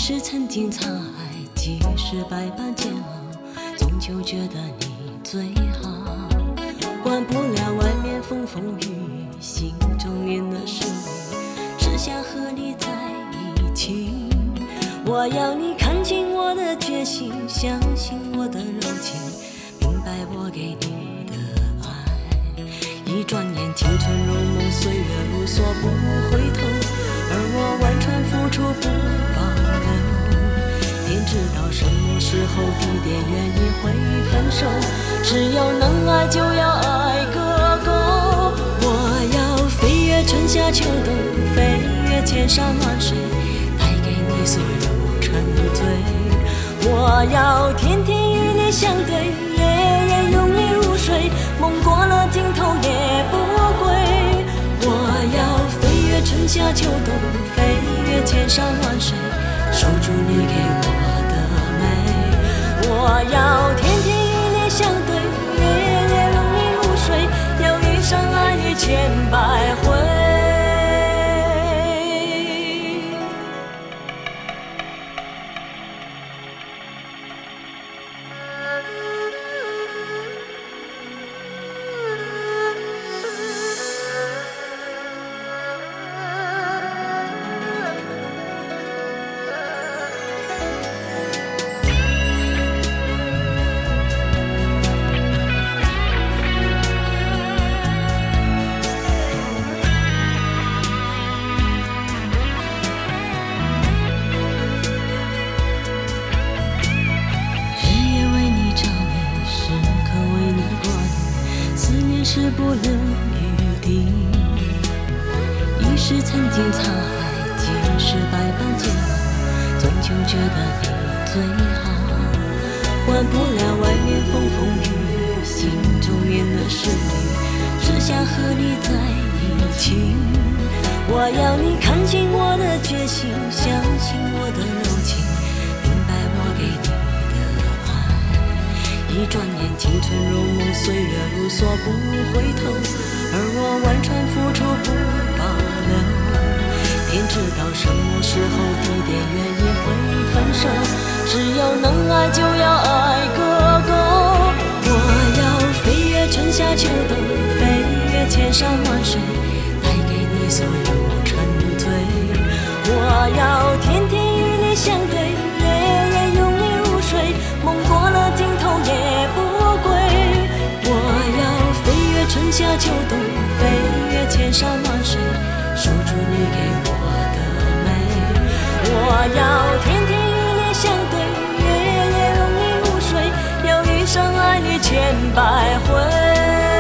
是曾经沧海，即使百般煎熬，终究觉得你最好。管不了外面风风雨雨，心中念的是你，只想和你在一起。我要你看清我的决心，相信我的柔情，明白我给你的爱。一转眼青春如梦，岁月如梭不回头，而我完全付出不保留。天知道什么时候地点愿意会分手，只要能爱就要爱个够。我要飞越春夏秋冬，飞越千山万水，带给你所有沉醉。我要天天与你相对，夜夜拥你入睡，梦过了尽头也不归。我要飞越春夏秋冬，飞越千山万水，守住你给我的美。我要天天与你相对，夜夜拥你入睡，要一生爱你千百回。是不留余地，已是曾经沧海，即使百般煎熬，终究觉得你最好。管不了外面风风雨雨，心中念的是你，只想和你在一起。我要你看清我的决心，相信我的柔情，明白我给你的爱。一转眼青春如梦，岁月如梭不回头，而我完全付出不保留。天知道什么时候地点愿意会分手，只要能爱就要爱个够。我要飞越春夏秋冬，飞越千山万水，带给你所有沉醉。我要天天与你相对，夜夜拥你入睡，梦过了尽头也不归。我要飞越春夏秋冬，飞越千山万水，守住你给我的美。我要天天与你相对，夜夜拥你入睡，要一生爱你千百回。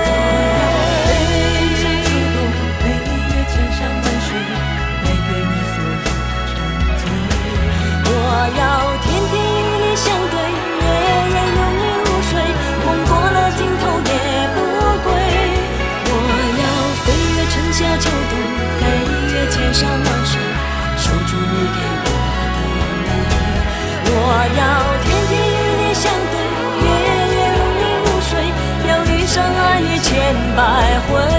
我要天天与你相对，夜夜拥你入睡，梦过了尽头也不归。我要飞越春夏秋冬，飞越千山万水，守住你给我的美。我要天天与你相对，夜夜拥你入睡，要一生爱你千百回。